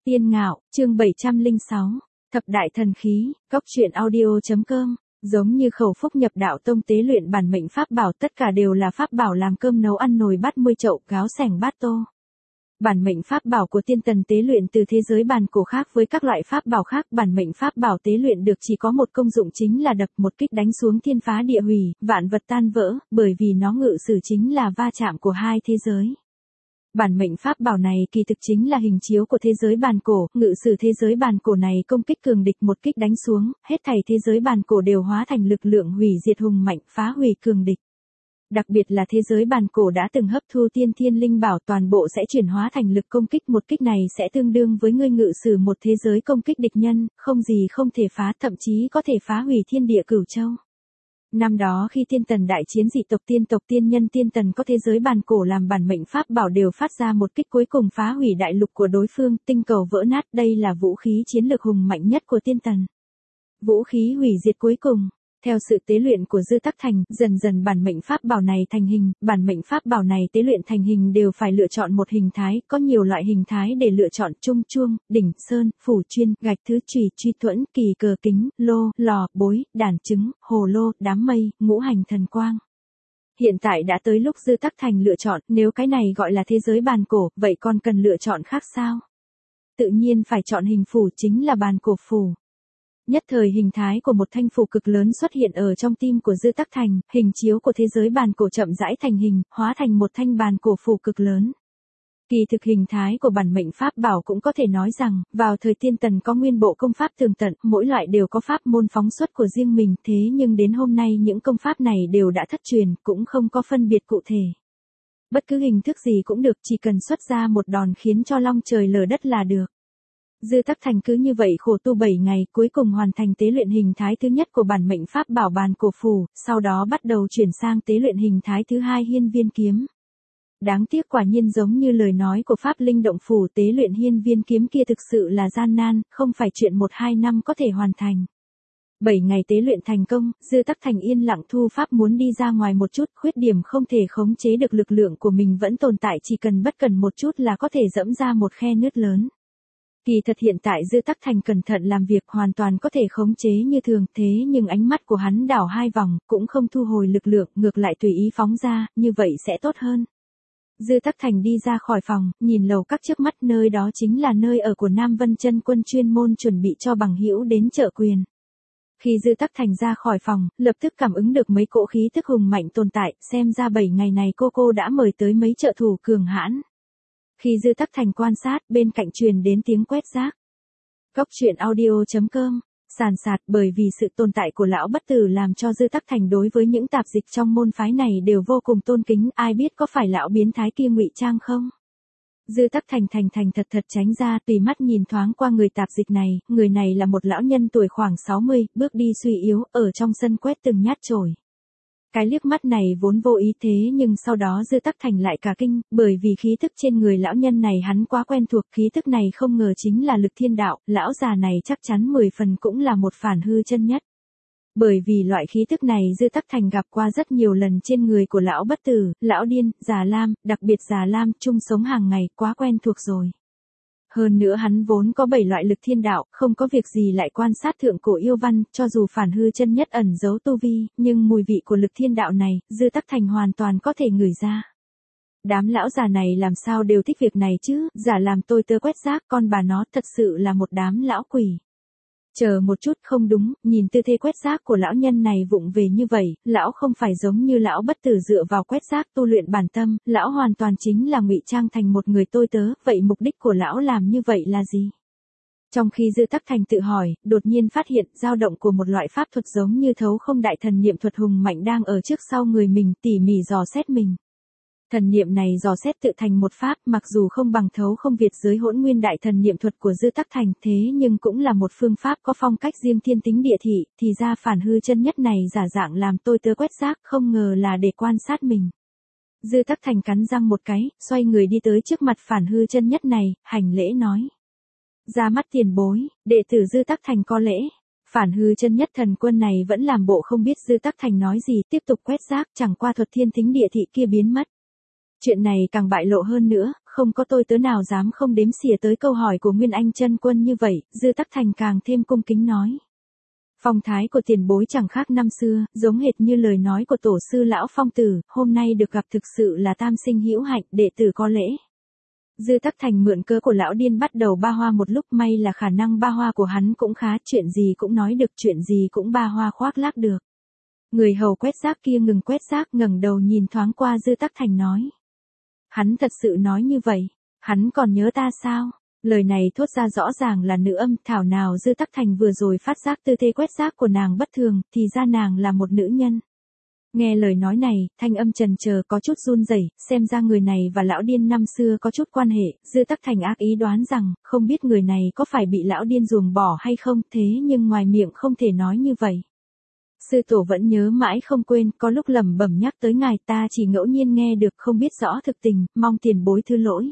Tiên Ngạo, chương 706, Thập Đại Thần Khí, Cóc Truyện Audio.com. Giống như khẩu phúc nhập đạo tông tế luyện bản mệnh pháp bảo, tất cả đều là pháp bảo làm cơm nấu ăn, nồi bát muôi chậu, gáo sành bát tô. Bản mệnh pháp bảo của tiên tần tế luyện từ thế giới bàn cổ khác với các loại pháp bảo khác, bản mệnh pháp bảo tế luyện được chỉ có một công dụng, chính là đập, một kích đánh xuống thiên phá địa hủy, vạn vật tan vỡ, bởi vì nó ngự sử chính là va chạm của hai thế giới. Bản mệnh pháp bảo này kỳ thực chính là hình chiếu của thế giới bàn cổ, ngự sử thế giới bàn cổ này công kích cường địch, một kích đánh xuống, hết thảy thế giới bàn cổ đều hóa thành lực lượng hủy diệt hùng mạnh, phá hủy cường địch. Đặc biệt là thế giới bàn cổ đã từng hấp thu tiên thiên linh bảo, toàn bộ sẽ chuyển hóa thành lực công kích, một kích này sẽ tương đương với ngươi ngự sử một thế giới công kích địch nhân, không gì không thể phá, thậm chí có thể phá hủy thiên địa cửu châu. Năm đó khi tiên tần đại chiến dị tộc tiên nhân tiên tần có thế giới bàn cổ làm bản mệnh pháp bảo đều phát ra một kích cuối cùng phá hủy đại lục của đối phương, tinh cầu vỡ nát, đây là vũ khí chiến lược hùng mạnh nhất của tiên tần. Vũ khí hủy diệt cuối cùng. Theo sự tế luyện của Dư Tắc Thành, dần dần bản mệnh pháp bảo này thành hình, bản mệnh pháp bảo này tế luyện thành hình đều phải lựa chọn một hình thái, có nhiều loại hình thái để lựa chọn: trung chuông, đỉnh, sơn, phủ chuyên, gạch thứ, chùy, truy thuẫn, kỳ, cờ, kính, lô, lò, bối, đàn trứng, hồ lô, đám mây, ngũ hành thần quang. Hiện tại đã tới lúc Dư Tắc Thành lựa chọn, nếu cái này gọi là thế giới bàn cổ, vậy còn cần lựa chọn khác sao? Tự nhiên phải chọn hình phủ, chính là bàn cổ phủ. Nhất thời hình thái của một thanh phủ cực lớn xuất hiện ở trong tim của Dư Tắc Thành, hình chiếu của thế giới bàn cổ chậm rãi thành hình, hóa thành một thanh bàn cổ phủ cực lớn. Kỳ thực hình thái của bản mệnh pháp bảo cũng có thể nói rằng, vào thời tiên tần có nguyên bộ công pháp tường tận, mỗi loại đều có pháp môn phóng xuất của riêng mình, thế nhưng đến hôm nay những công pháp này đều đã thất truyền, cũng không có phân biệt cụ thể. Bất cứ hình thức gì cũng được, chỉ cần xuất ra một đòn khiến cho long trời lở đất là được. Dư Tắc Thành cứ như vậy khổ tu 7 ngày, cuối cùng hoàn thành tế luyện hình thái thứ nhất của bản mệnh pháp bảo bàn cổ phủ, sau đó bắt đầu chuyển sang tế luyện hình thái thứ hai hiên viên kiếm. Đáng tiếc quả nhiên giống như lời nói của pháp linh động phủ, tế luyện hiên viên kiếm kia thực sự là gian nan, không phải chuyện 1-2 năm có thể hoàn thành. 7 ngày tế luyện thành công, Dư Tắc Thành yên lặng thu pháp muốn đi ra ngoài một chút, khuyết điểm không thể khống chế được lực lượng của mình vẫn tồn tại, chỉ cần bất cẩn một chút là có thể dẫm ra một khe nứt lớn. Kỳ thật hiện tại Dư Tắc Thành cẩn thận làm việc hoàn toàn có thể khống chế như thường, thế nhưng ánh mắt của hắn đảo 2 vòng, cũng không thu hồi lực lượng, ngược lại tùy ý phóng ra, như vậy sẽ tốt hơn. Dư Tắc Thành đi ra khỏi phòng, nhìn lầu các trước mắt, nơi đó chính là nơi ở của Nam Vân Chân Quân chuyên môn chuẩn bị cho bằng hữu đến trợ quyền. Khi Dư Tắc Thành ra khỏi phòng, lập tức cảm ứng được mấy cỗ khí thức hùng mạnh tồn tại, xem ra 7 ngày này cô đã mời tới mấy trợ thủ cường hãn. Khi Dư Tắc Thành quan sát, bên cạnh truyền đến tiếng quét rác. Cóc Truyện Audio.com. Sàn sạt, bởi vì sự tồn tại của lão bất tử làm cho Dư Tắc Thành đối với những tạp dịch trong môn phái này đều vô cùng tôn kính, ai biết có phải lão biến thái kia ngụy trang không? Dư Tắc Thành thành thật tránh ra, tùy mắt nhìn thoáng qua người tạp dịch này, người này là một lão nhân tuổi khoảng 60, bước đi suy yếu, ở trong sân quét từng nhát chổi. Cái liếc mắt này vốn vô ý, thế nhưng sau đó Dư Tắc Thành lại cả kinh, bởi vì khí thức trên người lão nhân này hắn quá quen thuộc, khí thức này không ngờ chính là lực thiên đạo, lão già này chắc chắn 10 phần cũng là một phản hư chân nhất. Bởi vì loại khí thức này Dư Tắc Thành gặp qua rất nhiều lần trên người của lão bất tử, lão điên, già lam, đặc biệt già lam, chung sống hàng ngày, quá quen thuộc rồi. Hơn nữa hắn vốn có 7 loại lực thiên đạo, không có việc gì lại quan sát thượng cổ yêu văn, cho dù phản hư chân nhất ẩn giấu tu vi, nhưng mùi vị của lực thiên đạo này, Dư Tắc Thành hoàn toàn có thể ngửi ra. Đám lão già này làm sao đều thích việc này chứ, giả làm tôi tớ quét rác, con bà nó thật sự là một đám lão quỷ. Chờ một chút, không đúng, nhìn tư thế quét rác của lão nhân này vụng về như vậy, lão không phải giống như lão bất tử dựa vào quét rác tu luyện bản tâm, lão hoàn toàn chính là ngụy trang thành một người tôi tớ, vậy mục đích của lão làm như vậy là gì? Trong khi Dư Tắc Thành tự hỏi, đột nhiên phát hiện dao động của một loại pháp thuật giống như thấu không đại thần niệm thuật hùng mạnh đang ở trước sau người mình, tỉ mỉ dò xét mình. Thần niệm này dò xét tự thành một pháp, mặc dù không bằng thấu không Việt giới hỗn nguyên đại thần niệm thuật của Dư Tắc Thành, thế nhưng cũng là một phương pháp có phong cách riêng thiên tính địa thị, thì ra phản hư chân nhất này giả dạng làm tôi tớ quét rác, không ngờ là để quan sát mình. Dư Tắc Thành cắn răng một cái, xoay người đi tới trước mặt phản hư chân nhất này, hành lễ nói: "Ra mắt tiền bối, đệ tử Dư Tắc Thành có lễ." Phản hư chân nhất thần quân này vẫn làm bộ không biết Dư Tắc Thành nói gì, tiếp tục quét rác, chẳng qua thuật thiên tính địa thị kia biến mất. Chuyện này càng bại lộ hơn nữa, không có tôi tớ nào dám không đếm xỉa tới câu hỏi của Nguyên Anh chân quân như vậy, Dư Tắc Thành càng thêm cung kính nói. Phong thái của tiền bối chẳng khác năm xưa, giống hệt như lời nói của tổ sư lão Phong Tử, hôm nay được gặp thực sự là tam sinh hữu hạnh, đệ tử có lễ. Dư Tắc Thành mượn cớ của lão điên bắt đầu ba hoa một lúc, may là khả năng ba hoa của hắn cũng khá, chuyện gì cũng nói được, chuyện gì cũng ba hoa khoác lác được. Người hầu quét rác kia ngừng quét rác, ngẩng đầu nhìn thoáng qua Dư Tắc Thành nói. Hắn thật sự nói như vậy, hắn còn nhớ ta sao? Lời này thốt ra rõ ràng là nữ âm, thảo nào Dư Tắc Thành vừa rồi phát giác tư thế quét rác của nàng bất thường, thì ra nàng là một nữ nhân. Nghe lời nói này, thanh âm trần chờ có chút run rẩy, xem ra người này và lão điên năm xưa có chút quan hệ, Dư Tắc Thành ác ý đoán rằng, không biết người này có phải bị lão điên ruồng bỏ hay không, thế nhưng ngoài miệng không thể nói như vậy. Sư tổ vẫn nhớ mãi không quên, có lúc lẩm bẩm nhắc tới ngài, ta chỉ ngẫu nhiên nghe được, không biết rõ thực tình, mong tiền bối thứ lỗi.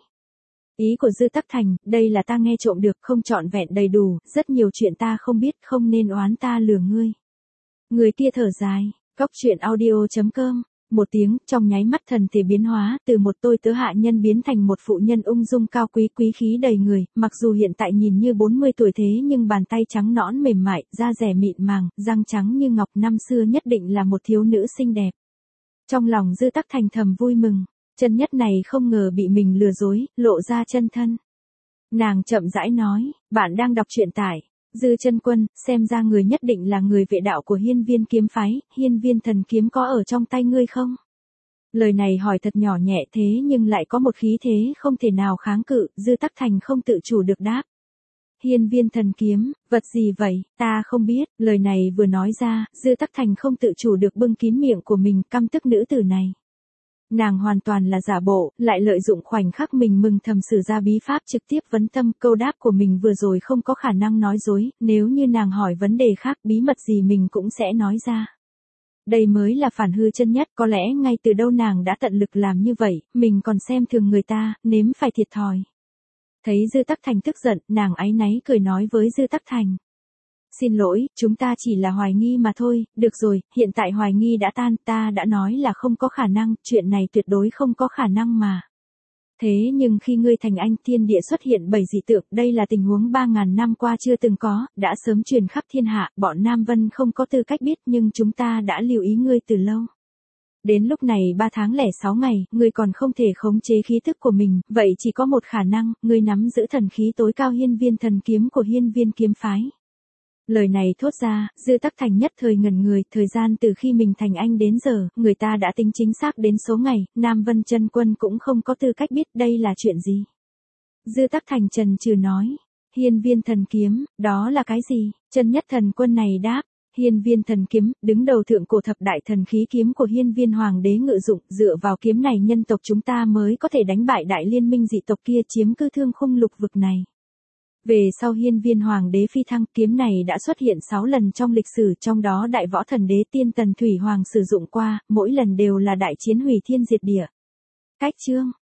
Ý của Dư Tắc Thành, đây là ta nghe trộm được, không trọn vẹn đầy đủ, rất nhiều chuyện ta không biết, không nên oán ta lừa ngươi. Người kia thở dài, Cóc truyện audio.com, một tiếng, trong nháy mắt thần thể biến hóa, từ một tôi tớ hạ nhân biến thành một phụ nhân ung dung cao quý, quý khí đầy người, mặc dù hiện tại nhìn như 40 tuổi thế nhưng bàn tay trắng nõn mềm mại, da dẻ mịn màng, răng trắng như ngọc, năm xưa nhất định là một thiếu nữ xinh đẹp. Trong lòng Dư Tắc Thành thầm vui mừng, chân nhất này không ngờ bị mình lừa dối, lộ ra chân thân. Nàng chậm rãi nói, bạn đang đọc truyện tại Dư chân quân, xem ra người nhất định là người vệ đạo của Hiên Viên kiếm phái, Hiên Viên thần kiếm có ở trong tay ngươi không? Lời này hỏi thật nhỏ nhẹ thế nhưng lại có một khí thế không thể nào kháng cự, Dư Tắc Thành không tự chủ được đáp. Hiên Viên thần kiếm, vật gì vậy, ta không biết, lời này vừa nói ra, Dư Tắc Thành không tự chủ được bưng kín miệng của mình, căm tức nữ tử này. Nàng hoàn toàn là giả bộ, lại lợi dụng khoảnh khắc mình mừng thầm sử ra bí pháp trực tiếp vấn tâm, câu đáp của mình vừa rồi không có khả năng nói dối, nếu như nàng hỏi vấn đề khác, bí mật gì mình cũng sẽ nói ra. Đây mới là phản hư chân nhất, có lẽ ngay từ đâu nàng đã tận lực làm như vậy, mình còn xem thường người ta, nếm phải thiệt thòi. Thấy Dư Tắc Thành tức giận, nàng áy náy cười nói với Dư Tắc Thành. Xin lỗi, chúng ta chỉ là hoài nghi mà thôi, được rồi, hiện tại hoài nghi đã tan, ta đã nói là không có khả năng, chuyện này tuyệt đối không có khả năng mà. Thế nhưng khi ngươi thành anh, thiên địa xuất hiện 7 dị tượng, đây là tình huống 3.000 năm qua chưa từng có, đã sớm truyền khắp thiên hạ, bọn Nam Vân không có tư cách biết nhưng chúng ta đã lưu ý ngươi từ lâu. Đến lúc này 3 tháng lẻ 6 ngày, ngươi còn không thể khống chế khí thức của mình, vậy chỉ có một khả năng, ngươi nắm giữ thần khí tối cao Hiên Viên thần kiếm của Hiên Viên kiếm phái. Lời này thốt ra, Dư Tắc Thành nhất thời ngẩn người, thời gian từ khi mình thành anh đến giờ, người ta đã tính chính xác đến số ngày, Nam Vân chân quân cũng không có tư cách biết đây là chuyện gì. Dư Tắc Thành trần trừ nói, Hiên Viên thần kiếm, đó là cái gì? Chân nhất thần quân này đáp, Hiên Viên thần kiếm, đứng đầu thượng cổ thập đại thần khí kiếm của Hiên Viên hoàng đế ngự dụng, dựa vào kiếm này nhân tộc chúng ta mới có thể đánh bại đại liên minh dị tộc kia chiếm cư Thương Khung lục vực này. Về sau Hiên Viên hoàng đế phi thăng, kiếm này đã xuất hiện 6 lần trong lịch sử, trong đó đại võ thần đế Tiên Tần Thủy Hoàng sử dụng qua, mỗi lần đều là đại chiến hủy thiên diệt địa. Cách chương